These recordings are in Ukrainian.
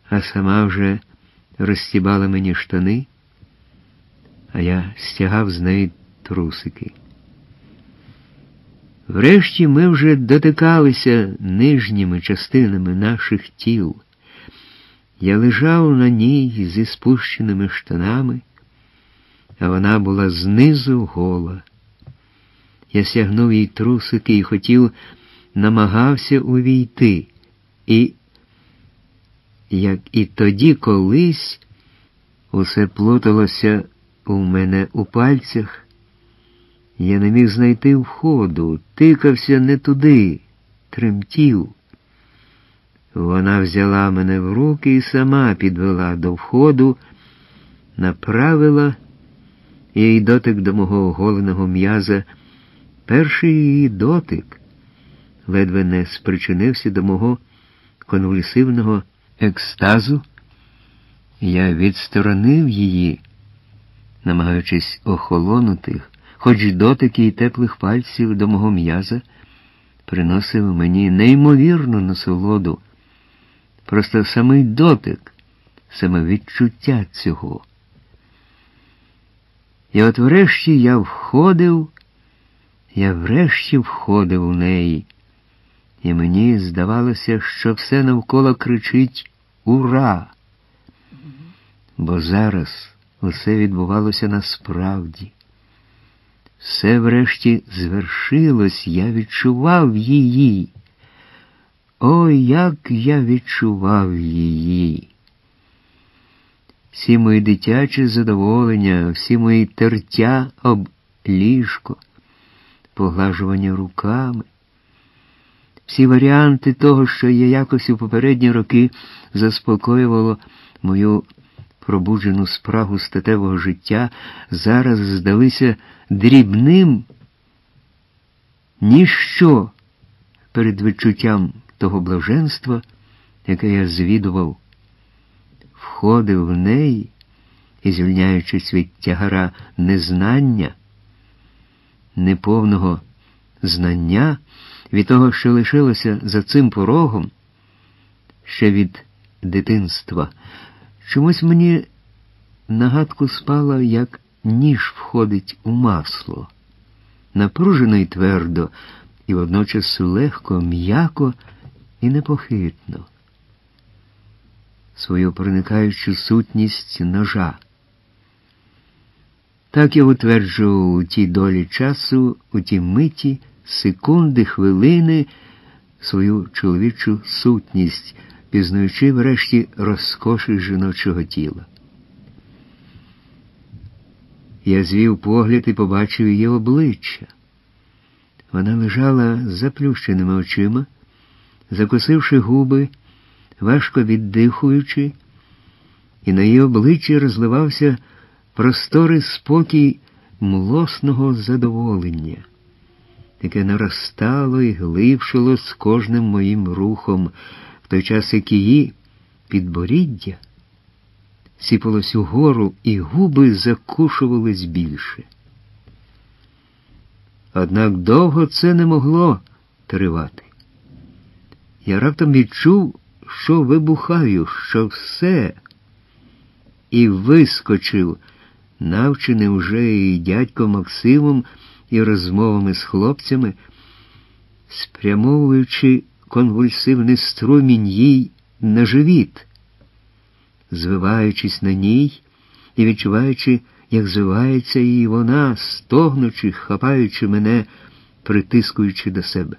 а сама вже розстібала мені штани, а я стягав з неї трусики. Врешті ми вже дотикалися нижніми частинами наших тіл. Я лежав на ній зі спущеними штанами, а вона була знизу гола. Я сягнув їй трусики і намагався увійти. І, як і тоді колись, усе плуталося у мене у пальцях. Я не міг знайти входу, тикався не туди, тремтів. Вона взяла мене в руки і сама підвела до входу, направила її дотик до мого оголеного м'яза. Перший її дотик ледве не спричинився до мого конвульсивного екстазу. Я відсторонив її, намагаючись охолонути, хоч дотик її теплих пальців до мого м'яза приносив мені неймовірну насолоду. Просто самий дотик, саме відчуття цього. І от врешті я врешті входив у неї, і мені здавалося, що все навколо кричить «Ура!». Бо зараз усе відбувалося насправді. Все врешті звершилось, я відчував її. Ой, як я відчував її! Всі мої дитячі задоволення, всі мої тертя об ліжко, поглажування руками, всі варіанти того, що я якось у попередні роки заспокоювало мою пробуджену спрагу статевого життя, зараз здалися дрібним ніщо перед відчуттям того блаженства, яке я звідував, входив в неї і, звільняючись від тягара незнання, неповного знання, від того, що лишилося за цим порогом, ще від дитинства, чомусь мені нагадку спала, як ніж входить у масло, напружено й твердо, і водночас легко, м'яко і непохитно. Свою проникаючу сутність ножа. Так я утверджував у тій долі часу, у ті миті, секунди, хвилини свою чоловічу сутність, пізнаючи врешті розкоші жіночого тіла. Я звів погляд і побачив її обличчя. Вона лежала з заплющеними очима, закусивши губи, важко віддихуючи, і на її обличчі розливався просторий спокій млосного задоволення, яке наростало і глибшило з кожним моїм рухом, в той час, як її підборіддя сіпалось угору, і губи закушувались більше. Однак довго це не могло тривати. Я раптом відчув, що вибухаю, що все, і вискочив, навчений уже і дядьком Максимом, і розмовами з хлопцями, спрямовуючи конвульсивний струмінь їй на живіт, звиваючись на ній і відчуваючи, як звивається і вона, стогнучи, хапаючи мене, притискуючи до себе.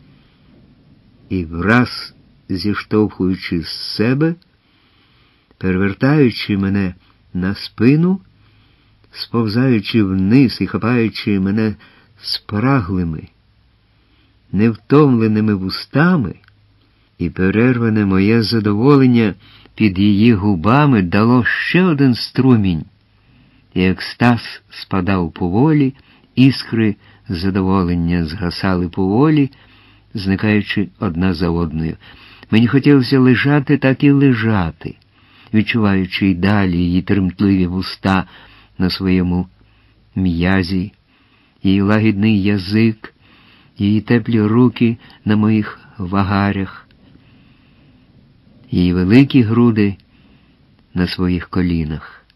І враз зіштовхуючи з себе, перевертаючи мене на спину, сповзаючи вниз і хапаючи мене спраглими, невтомленими вустами, і перерване моє задоволення під її губами дало ще один струмінь, і екстаз спадав поволі, іскри задоволення згасали поволі, зникаючи одна за одною. Мені хотілося лежати, так і лежати, відчуваючи й далі її тремтливі вуста на своєму м'язі, її лагідний язик, її теплі руки на моїх вагарях. її великі груди на своїх колінах.